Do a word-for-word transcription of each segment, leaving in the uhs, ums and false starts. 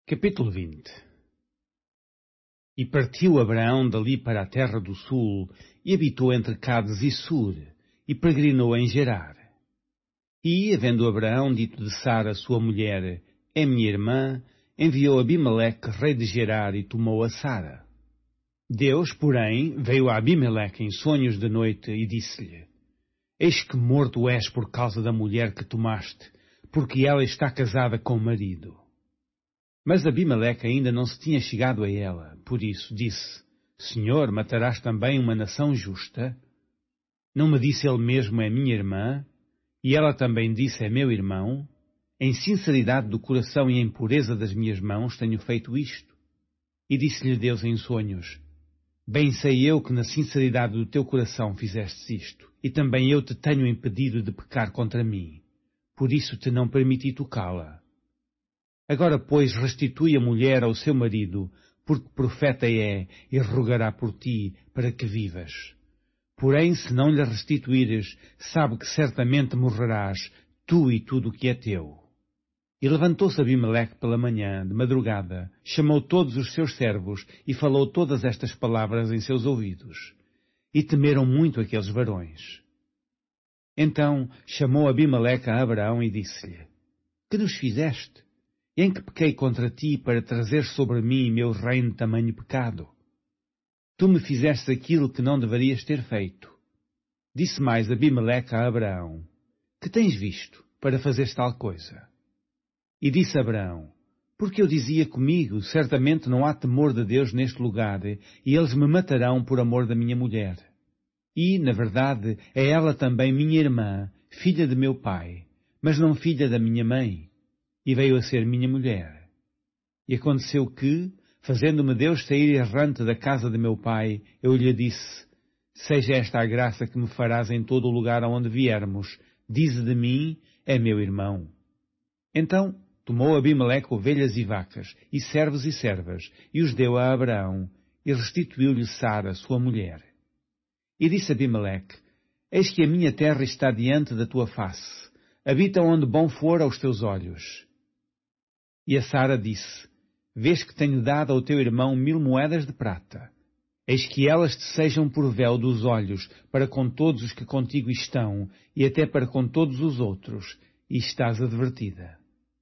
Capítulo vinte. E partiu Abraão dali para a terra do sul, e habitou entre Cades e Sur, e peregrinou em Gerar. E, havendo Abraão dito de Sara, sua mulher, é minha irmã, enviou Abimeleque, rei de Gerar, e tomou a Sara. Deus, porém, veio a Abimeleque em sonhos de noite, e disse-lhe, Eis que morto és por causa da mulher que tomaste, porque ela está casada com o marido. Mas Abimeleque ainda não se tinha chegado a ela, por isso disse, Senhor, matarás também uma nação justa? Não me disse ele mesmo, é minha irmã? E ela também disse, é meu irmão? Em sinceridade do coração e em pureza das minhas mãos tenho feito isto. E disse-lhe Deus em sonhos, Bem sei eu que na sinceridade do teu coração fizestes isto, e também eu te tenho impedido de pecar contra mim. Por isso te não permiti tocá-la. Agora, pois, restitui a mulher ao seu marido, porque profeta é, e rogará por ti, para que vivas. Porém, se não lhe restituires, sabe que certamente morrerás, tu e tudo o que é teu. E levantou-se Abimeleque pela manhã, de madrugada, chamou todos os seus servos, e falou todas estas palavras em seus ouvidos. E temeram muito aqueles varões. Então chamou Abimeleque a Abraão e disse-lhe, Que nos fizeste? Em que pequei contra ti para trazer sobre mim meu reino tamanho pecado? Tu me fizeste aquilo que não deverias ter feito. Disse mais Abimeleque a Abraão, Que tens visto para fazeres tal coisa? E disse Abraão, Porque eu dizia comigo, certamente não há temor de Deus neste lugar, e eles me matarão por amor da minha mulher. E, na verdade, é ela também minha irmã, filha de meu pai, mas não filha da minha mãe. E veio a ser minha mulher. E aconteceu que, fazendo-me Deus sair errante da casa de meu pai, eu lhe disse, Seja esta a graça que me farás em todo o lugar aonde viermos, dize de mim, é meu irmão. Então tomou Abimeleque ovelhas e vacas, e servos e servas, e os deu a Abraão, e restituiu-lhe Sara, sua mulher. E disse Abimeleque, Eis que a minha terra está diante da tua face, habita onde bom for aos teus olhos. E a Sara disse, Vês que tenho dado ao teu irmão mil moedas de prata. Eis que elas te sejam por véu dos olhos, para com todos os que contigo estão, e até para com todos os outros, e estás advertida.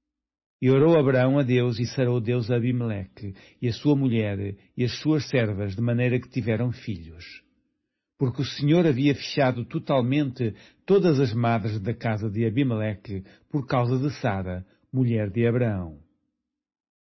E orou Abraão a Deus, e sarou Deus a Abimeleque, e a sua mulher, e as suas servas, de maneira que tiveram filhos. Porque o Senhor havia fechado totalmente todas as madres da casa de Abimeleque, por causa de Sara, mulher de Abraão.